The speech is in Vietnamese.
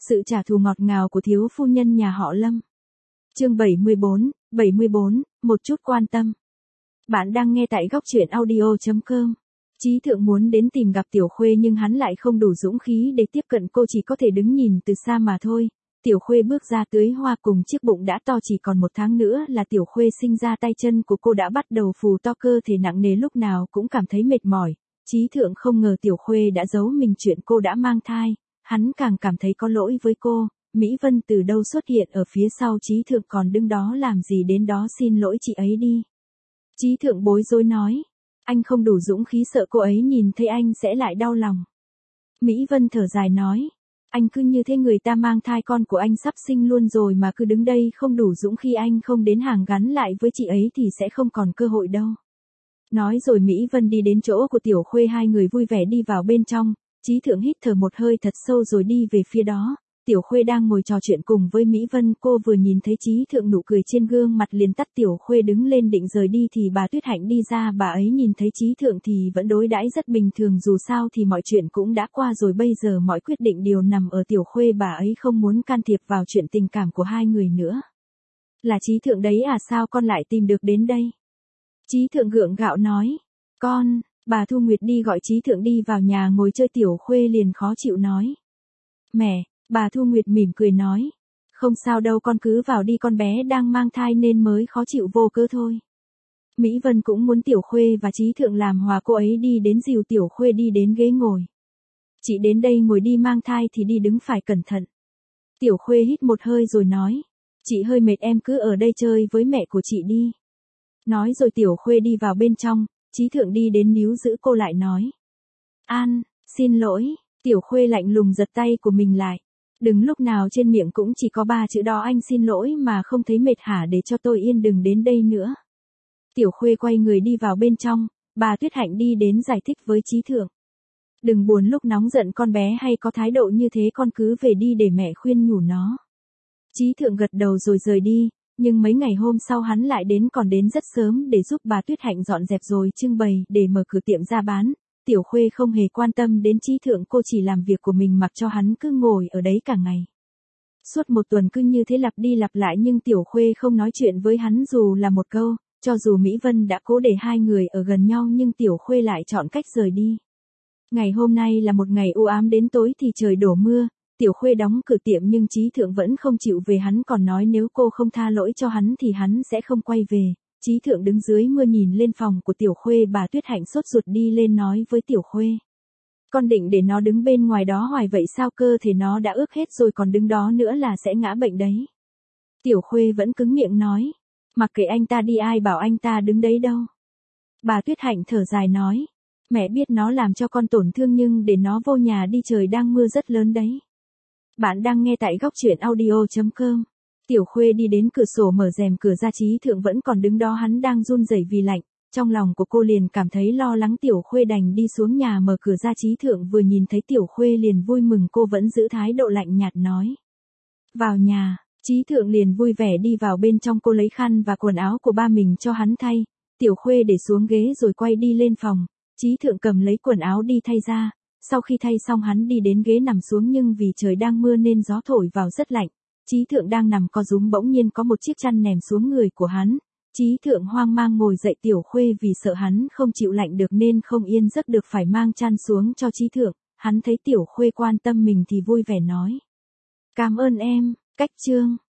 Sự trả thù ngọt ngào của thiếu phu nhân nhà họ Lâm. Chương 74, một chút quan tâm. Bạn đang nghe tại góc truyện audio.com. Chí Thượng muốn đến tìm gặp Tiểu Khuê nhưng hắn lại không đủ dũng khí để tiếp cận cô, chỉ có thể đứng nhìn từ xa mà thôi. Tiểu Khuê bước ra tưới hoa cùng chiếc bụng đã to, chỉ còn 1 tháng nữa là Tiểu Khuê sinh ra, tay chân của cô đã bắt đầu phù to, cơ thể nặng nề, lúc nào cũng cảm thấy mệt mỏi. Chí Thượng không ngờ Tiểu Khuê đã giấu mình chuyện cô đã mang thai, hắn càng cảm thấy có lỗi với cô. Mỹ Vân từ đâu xuất hiện ở phía sau Chí Thượng, còn đứng đó làm gì, đến đó xin lỗi chị ấy đi. Chí Thượng bối rối nói, anh không đủ dũng khí, sợ cô ấy nhìn thấy anh sẽ lại đau lòng. Mỹ Vân thở dài nói, anh cứ như thế, người ta mang thai, con của anh sắp sinh luôn rồi mà cứ đứng đây không đủ dũng khí, anh không đến hàng gắn lại với chị ấy thì sẽ không còn cơ hội đâu. Nói rồi Mỹ Vân đi đến chỗ của Tiểu Khuê, hai người vui vẻ đi vào bên trong. Chí Thượng hít thở một hơi thật sâu rồi đi về phía đó. Tiểu Khuê đang ngồi trò chuyện cùng với Mỹ Vân, cô vừa nhìn thấy Chí Thượng, nụ cười trên gương mặt liền tắt. Tiểu Khuê đứng lên định rời đi thì bà Tuyết Hạnh đi ra, bà ấy nhìn thấy Chí Thượng thì vẫn đối đãi rất bình thường, dù sao thì mọi chuyện cũng đã qua rồi, bây giờ mọi quyết định đều nằm ở Tiểu Khuê, bà ấy không muốn can thiệp vào chuyện tình cảm của hai người nữa. Là Chí Thượng đấy à, sao con lại tìm được đến đây? Chí Thượng gượng gạo nói, bà Thu Nguyệt đi gọi Chí Thượng đi vào nhà ngồi chơi. Tiểu Khuê liền khó chịu nói, mẹ. Bà Thu Nguyệt mỉm cười nói, không sao đâu, con cứ vào đi, con bé đang mang thai nên mới khó chịu vô cớ thôi. Mỹ Vân cũng muốn Tiểu Khuê và Chí Thượng làm hòa, cô ấy đi đến dìu Tiểu Khuê đi đến ghế ngồi. Chị đến đây ngồi đi, mang thai thì đi đứng phải cẩn thận. Tiểu Khuê hít một hơi rồi nói, chị hơi mệt, em cứ ở đây chơi với mẹ của chị đi. Nói rồi Tiểu Khuê đi vào bên trong. Chí Thượng đi đến níu giữ cô lại nói, xin lỗi. Tiểu Khuê lạnh lùng giật tay của mình lại. Đừng lúc nào trên miệng cũng chỉ có 3 chữ đó, anh xin lỗi mà không thấy mệt hả, để cho tôi yên, đừng đến đây nữa. Tiểu Khuê quay người đi vào bên trong. Bà Tuyết Hạnh đi đến giải thích với Chí Thượng, đừng buồn lúc nóng giận, con bé hay có thái độ như thế, con cứ về đi để mẹ khuyên nhủ nó. Chí Thượng gật đầu rồi rời đi. Nhưng mấy ngày hôm sau hắn lại đến, còn đến rất sớm để giúp bà Tuyết Hạnh dọn dẹp rồi trưng bày để mở cửa tiệm ra bán. Tiểu Khuê không hề quan tâm đến Chí Thượng, cô chỉ làm việc của mình, mặc cho hắn cứ ngồi ở đấy cả ngày. Suốt 1 tuần cứ như thế lặp đi lặp lại, nhưng Tiểu Khuê không nói chuyện với hắn dù là một câu. Cho dù Mỹ Vân đã cố để hai người ở gần nhau nhưng Tiểu Khuê lại chọn cách rời đi. Ngày hôm nay là một ngày u ám, đến tối thì trời đổ mưa. Tiểu Khuê đóng cửa tiệm nhưng Chí Thượng vẫn không chịu về, hắn còn nói nếu cô không tha lỗi cho hắn thì hắn sẽ không quay về. Chí Thượng đứng dưới mưa nhìn lên phòng của Tiểu Khuê, bà Tuyết Hạnh sốt ruột đi lên nói với Tiểu Khuê, con định để nó đứng bên ngoài đó hoài vậy sao, cơ thể nó đã ướt hết rồi, còn đứng đó nữa là sẽ ngã bệnh đấy. Tiểu Khuê vẫn cứng miệng nói, mặc kệ anh ta đi, ai bảo anh ta đứng đấy đâu. Bà Tuyết Hạnh thở dài nói, mẹ biết nó làm cho con tổn thương nhưng để nó vô nhà đi, trời đang mưa rất lớn đấy. Bạn đang nghe tại góc truyện audio.com. Tiểu Khuê đi đến cửa sổ mở rèm cửa ra, Chí Thượng vẫn còn đứng đó, hắn đang run rẩy vì lạnh. Trong lòng của cô liền cảm thấy lo lắng. Tiểu Khuê đành đi xuống nhà mở cửa ra. Chí Thượng vừa nhìn thấy Tiểu Khuê liền vui mừng, cô vẫn giữ thái độ lạnh nhạt nói, vào nhà. Chí Thượng liền vui vẻ đi vào bên trong, cô lấy khăn và quần áo của ba mình cho hắn thay. Tiểu Khuê để xuống ghế rồi quay đi lên phòng. Chí Thượng cầm lấy quần áo đi thay ra. Sau khi thay xong hắn đi đến ghế nằm xuống, nhưng vì trời đang mưa nên gió thổi vào rất lạnh. Chí Thượng đang nằm co rúm, bỗng nhiên có một chiếc chăn ném xuống người của hắn. Chí Thượng hoang mang ngồi dậy. Tiểu Khuê vì sợ hắn không chịu lạnh được nên không yên giấc được, phải mang chăn xuống cho Chí Thượng. Hắn thấy Tiểu Khuê quan tâm mình thì vui vẻ nói, cảm ơn em. Cách chương